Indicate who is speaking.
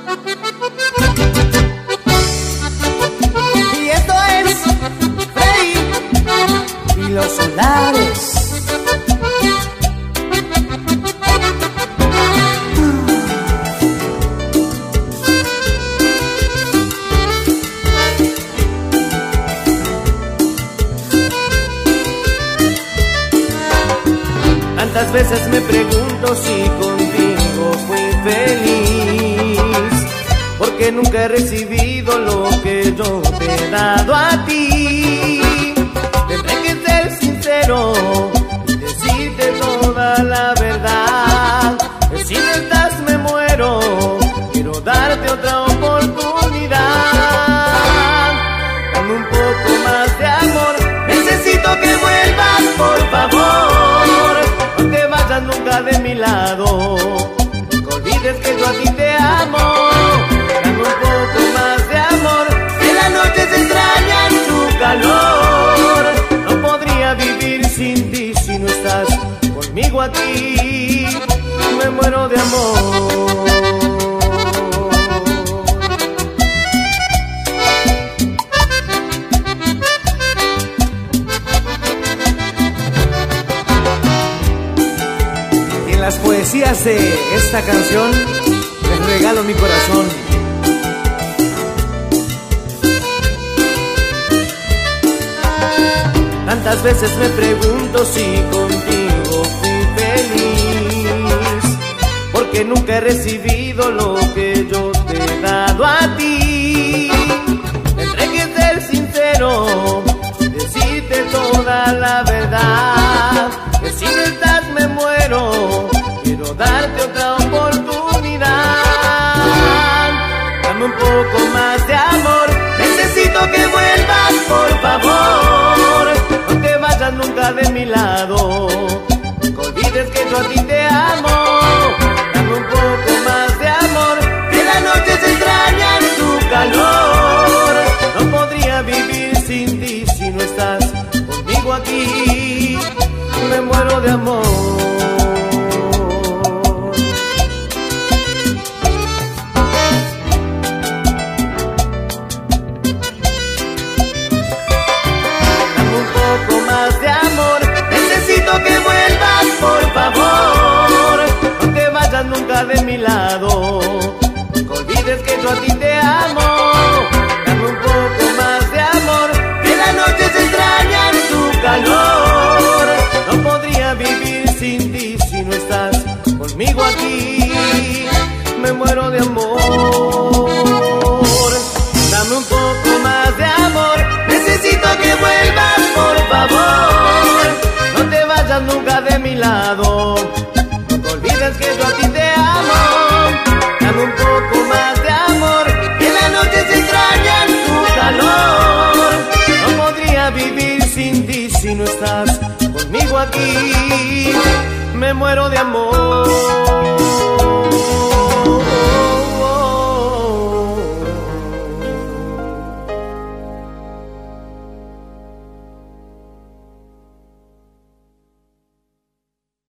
Speaker 1: Y esto es Freddy y los Solares.
Speaker 2: Tantas veces me pregunto si contigo fui feliz, porque nunca he recibido lo que yo te he dado a ti. Tendré que ser sincero y decirte toda la verdad. Si no estás me muero, quiero darte otra oportunidad. Dame un poco más de amor, necesito que vuelvas por favor. No te vayas nunca de mi lado, nunca olvides que yo a ti te amo. Dame un poco más de amor, que la noche se extraña en tu calor. No podría vivir sin ti si no estás conmigo aquí. Me muero de amor. Las poesías de esta canción les regalo mi corazón. Tantas veces me pregunto si contigo fui feliz, porque nunca he recibido lo que yo te he dado a ti. Tendré que ser sincero, decirte toda la verdad, que si no estás me muero, quiero darte otra oportunidad. Dame un poco más de amor, necesito que vuelvas por favor. No te vayas nunca de mi lado, nunca olvides que yo a ti te amo. Dame un poco más de amor, que la noche se extraña en tu calor. No podría vivir sin ti si no estás conmigo aquí. Me muero de amor. Por favor, no te vayas nunca de mi lado, nunca olvides que yo a ti te amo. Dame un poco más de amor, que la noche se extraña en tu calor. No podría vivir sin ti si no estás conmigo aquí. Me muero de amor. Dame un poco más de amor, necesito que vuelvas por favor. No te vayas nunca de mi lado, nunca olvides que yo a ti te amo. Dame un poco más de amor, que la noche se extraña en tu calor. No podría vivir sin ti si no estás conmigo aquí. Me muero de amor.